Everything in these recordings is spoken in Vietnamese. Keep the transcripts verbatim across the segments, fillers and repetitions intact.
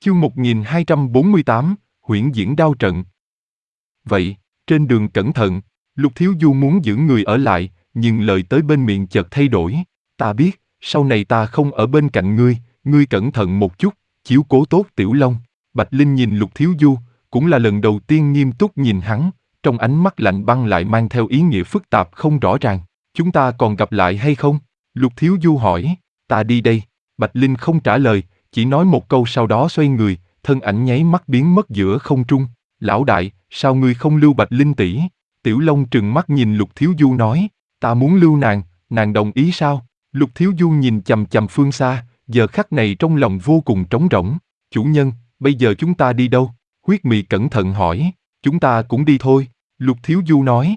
Chương một nghìn hai trăm bốn mươi tám, huyễn diễn đao trận. Vậy, trên đường cẩn thận, Lục Thiếu Du muốn giữ người ở lại, nhưng lời tới bên miệng chợt thay đổi. Ta biết, sau này ta không ở bên cạnh ngươi, ngươi cẩn thận một chút, chiếu cố tốt Tiểu Long. Bạch Linh nhìn Lục Thiếu Du, cũng là lần đầu tiên nghiêm túc nhìn hắn, trong ánh mắt lạnh băng lại mang theo ý nghĩa phức tạp không rõ ràng. Chúng ta còn gặp lại hay không? Lục Thiếu Du hỏi. Ta đi đây. Bạch Linh không trả lời, chỉ nói một câu sau đó xoay người, thân ảnh nháy mắt biến mất giữa không trung. Lão đại, sao ngươi không lưu Bạch Linh tỷ? Tiểu Long trừng mắt nhìn Lục Thiếu Du nói, ta muốn lưu nàng, nàng đồng ý sao? Lục Thiếu Du nhìn chằm chằm phương xa, giờ khắc này trong lòng vô cùng trống rỗng. Chủ nhân, bây giờ chúng ta đi đâu? Huyết Mị cẩn thận hỏi. Chúng ta cũng đi thôi, Lục Thiếu Du nói.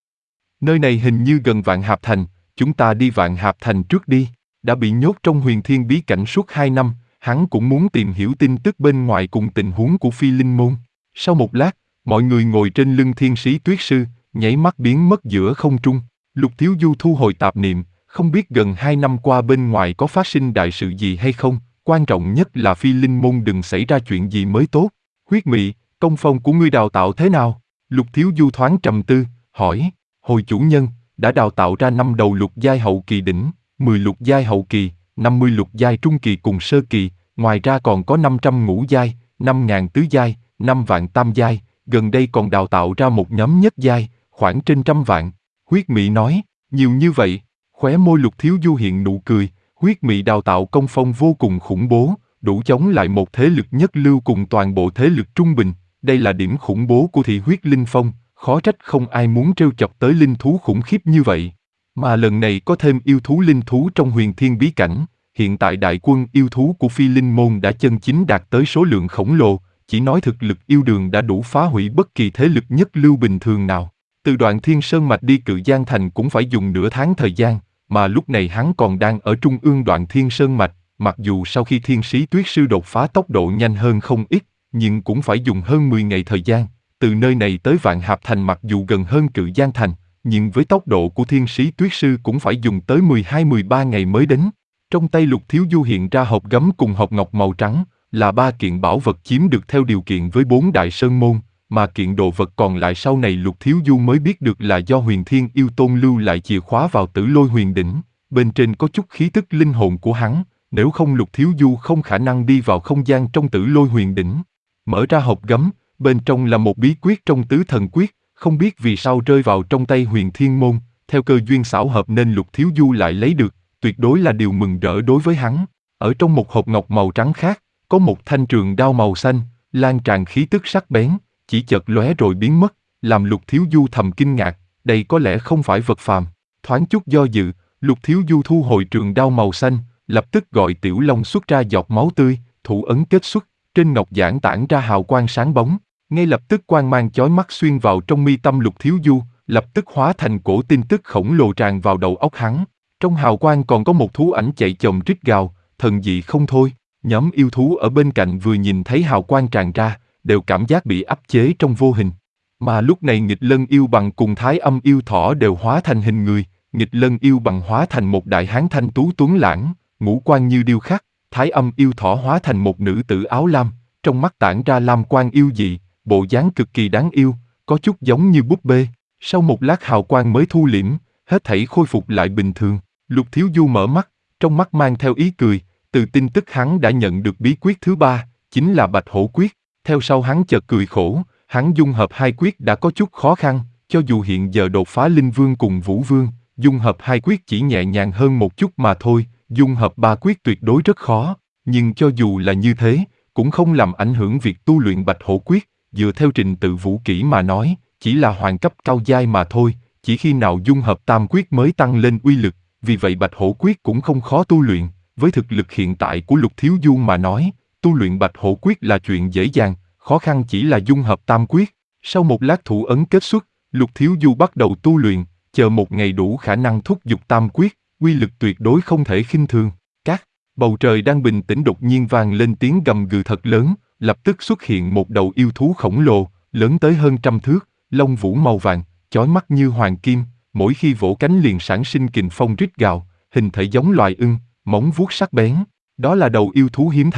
Nơi này hình như gần Vạn Hạp Thành, chúng ta đi Vạn Hạp Thành trước đi. Đã bị nhốt trong huyền thiên bí cảnh suốt hai năm, hắn cũng muốn tìm hiểu tin tức bên ngoài cùng tình huống của Phi Linh Môn. Sau một lát, mọi người ngồi trên lưng Thiên Sĩ Tuyết Sư, nháy mắt biến mất giữa không trung. Lục Thiếu Du thu hồi tạp niệm, không biết gần hai năm qua bên ngoài có phát sinh đại sự gì hay không, quan trọng nhất là Phi Linh Môn đừng xảy ra chuyện gì mới tốt. Huyết Mị, công phong của ngươi đào tạo thế nào? Lục Thiếu Du thoáng trầm tư, hỏi. Hồi chủ nhân, đã đào tạo ra năm đầu lục giai hậu kỳ đỉnh, mười lục giai hậu kỳ, năm mươi lục giai trung kỳ cùng sơ kỳ, ngoài ra còn có năm trăm ngũ giai, năm ngàn tứ giai, năm vạn tam giai, gần đây còn đào tạo ra một nhóm nhất giai, khoảng trên trăm vạn. Huyết Mị nói, nhiều như vậy, khóe môi Lục Thiếu Du hiện nụ cười, Huyết Mị đào tạo công phong vô cùng khủng bố, đủ chống lại một thế lực nhất lưu cùng toàn bộ thế lực trung bình, đây là điểm khủng bố của thị huyết linh phong, khó trách không ai muốn trêu chọc tới linh thú khủng khiếp như vậy. Mà lần này có thêm yêu thú linh thú trong huyền thiên bí cảnh, hiện tại đại quân yêu thú của Phi Linh Môn đã chân chính đạt tới số lượng khổng lồ, chỉ nói thực lực yêu đường đã đủ phá hủy bất kỳ thế lực nhất lưu bình thường nào. Từ Đoạn Thiên Sơn Mạch đi Cự Giang Thành cũng phải dùng nửa tháng thời gian, mà lúc này hắn còn đang ở trung ương Đoạn Thiên Sơn Mạch, mặc dù sau khi Thiên Sĩ Tuyết Sư đột phá tốc độ nhanh hơn không ít, nhưng cũng phải dùng hơn mười ngày thời gian. Từ nơi này tới Vạn Hạp Thành mặc dù gần hơn Cự Giang Thành, nhưng với tốc độ của Thiên Sĩ Tuyết Sư cũng phải dùng tới mười hai mười ba ngày mới đến. Trong tay Lục Thiếu Du hiện ra hộp gấm cùng hộp ngọc màu trắng, là ba kiện bảo vật chiếm được theo điều kiện với bốn đại sơn môn, mà kiện đồ vật còn lại sau này Lục Thiếu Du mới biết được là do Huyền Thiên Yêu Tôn lưu lại chìa khóa vào Tử Lôi Huyền Đỉnh, bên trên có chút khí tức linh hồn của hắn, nếu không Lục Thiếu Du không khả năng đi vào không gian trong Tử Lôi Huyền Đỉnh. Mở ra hộp gấm, bên trong là một bí quyết trong Tứ Thần Quyết, không biết vì sao rơi vào trong tay Huyền Thiên Môn, theo cơ duyên xảo hợp nên Lục Thiếu Du lại lấy được, tuyệt đối là điều mừng rỡ đối với hắn. Ở trong một hộp ngọc màu trắng khác, có một thanh trường đao màu xanh, lan tràn khí tức sắc bén, chỉ chợt lóe rồi biến mất, làm Lục Thiếu Du thầm kinh ngạc, đây có lẽ không phải vật phàm. Thoáng chút do dự, Lục Thiếu Du thu hồi trường đao màu xanh, lập tức gọi Tiểu Long xuất ra giọt máu tươi, thủ ấn kết xuất, trên ngọc giản tản ra hào quang sáng bóng. Ngay lập tức quang mang chói mắt xuyên vào trong mi tâm Lục Thiếu Du, lập tức hóa thành cổ tin tức khổng lồ tràn vào đầu óc hắn. Trong hào quang còn có một thú ảnh chạy chồm rít gào, thần dị không thôi. Nhóm yêu thú ở bên cạnh vừa nhìn thấy hào quang tràn ra, đều cảm giác bị áp chế trong vô hình. Mà lúc này Nghịch Lân Yêu Bằng cùng Thái Âm Yêu Thỏ đều hóa thành hình người. Nghịch Lân Yêu Bằng hóa thành một đại hán thanh tú tuấn lãng, ngũ quan như điêu khắc. Thái Âm Yêu Thỏ hóa thành một nữ tử áo lam, trong mắt tản ra lam quang yêu dị, bộ dáng cực kỳ đáng yêu, có chút giống như búp bê. Sau một lát hào quang mới thu liễm, hết thảy khôi phục lại bình thường. Lục Thiếu Du mở mắt, trong mắt mang theo ý cười, từ tin tức hắn đã nhận được bí quyết thứ ba, chính là Bạch Hổ Quyết. Theo sau hắn chợt cười khổ, hắn dung hợp hai quyết đã có chút khó khăn, cho dù hiện giờ đột phá Linh Vương cùng Vũ Vương, dung hợp hai quyết chỉ nhẹ nhàng hơn một chút mà thôi, dung hợp ba quyết tuyệt đối rất khó, nhưng cho dù là như thế, cũng không làm ảnh hưởng việc tu luyện Bạch Hổ Quyết, dựa theo trình tự vũ kỹ mà nói, chỉ là hoàng cấp cao giai mà thôi, chỉ khi nào dung hợp tam quyết mới tăng lên uy lực, vì vậy Bạch Hổ Quyết cũng không khó tu luyện, với thực lực hiện tại của Lục Thiếu Du mà nói, tu luyện Bạch Hổ Quyết là chuyện dễ dàng, khó khăn chỉ là dung hợp tam quyết. Sau một lát thủ ấn kết xuất, Lục Thiếu Du bắt đầu tu luyện, chờ một ngày đủ khả năng thúc giục tam quyết, uy lực tuyệt đối không thể khinh thường. Các bầu trời đang bình tĩnh đột nhiên vang lên tiếng gầm gừ thật lớn, lập tức xuất hiện một đầu yêu thú khổng lồ, lớn tới hơn trăm thước, lông vũ màu vàng, chói mắt như hoàng kim, mỗi khi vỗ cánh liền sản sinh kình phong rít gào, hình thể giống loài ưng, móng vuốt sắc bén. Đó là đầu yêu thú hiếm thấy,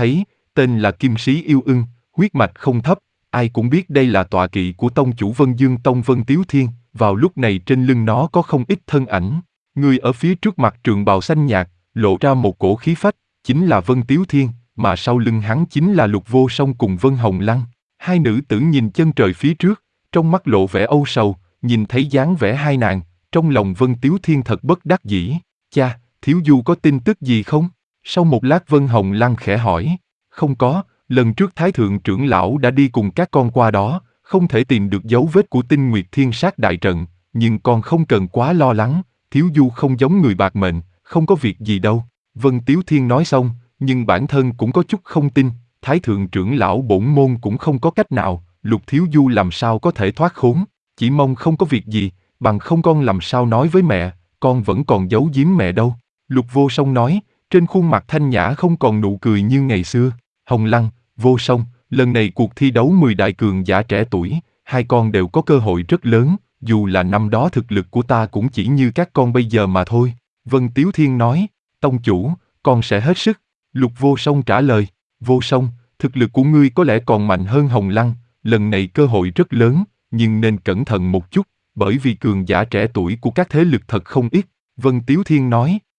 tên là Kim Sĩ Yêu Ưng, huyết mạch không thấp, ai cũng biết đây là tọa kỵ của tông chủ Vân Dương Tông Vân Tiếu Thiên, vào lúc này trên lưng nó có không ít thân ảnh. Người ở phía trước mặt trường bào xanh nhạt, lộ ra một cổ khí phách, chính là Vân Tiếu Thiên, mà sau lưng hắn chính là Lục Vô Song cùng Vân Hồng Lăng. Hai nữ tử nhìn chân trời phía trước, trong mắt lộ vẻ âu sầu, nhìn thấy dáng vẻ hai nàng, trong lòng Vân Tiếu Thiên thật bất đắc dĩ. Cha, Thiếu Du có tin tức gì không? Sau một lát Vân Hồng Lăng khẽ hỏi. Không có, lần trước Thái Thượng trưởng lão đã đi cùng các con qua đó, không thể tìm được dấu vết của Tinh Nguyệt Thiên Sát đại trận, nhưng con không cần quá lo lắng, Thiếu Du không giống người bạc mệnh, không có việc gì đâu. Vân Tiếu Thiên nói xong, nhưng bản thân cũng có chút không tin, Thái Thượng trưởng lão bổn môn cũng không có cách nào, Lục Thiếu Du làm sao có thể thoát khốn, chỉ mong không có việc gì, bằng không con làm sao nói với mẹ, con vẫn còn giấu giếm mẹ đâu. Lục Vô Song nói, trên khuôn mặt thanh nhã không còn nụ cười như ngày xưa. Hồng Lăng, Vô Song, lần này cuộc thi đấu mười đại cường giả trẻ tuổi, hai con đều có cơ hội rất lớn, dù là năm đó thực lực của ta cũng chỉ như các con bây giờ mà thôi. Vân Tiếu Thiên nói, tông chủ, con sẽ hết sức. Lục Vô Song trả lời, Vô Song, thực lực của ngươi có lẽ còn mạnh hơn Hồng Lăng, lần này cơ hội rất lớn, nhưng nên cẩn thận một chút, bởi vì cường giả trẻ tuổi của các thế lực thật không ít. Vân Tiếu Thiên nói,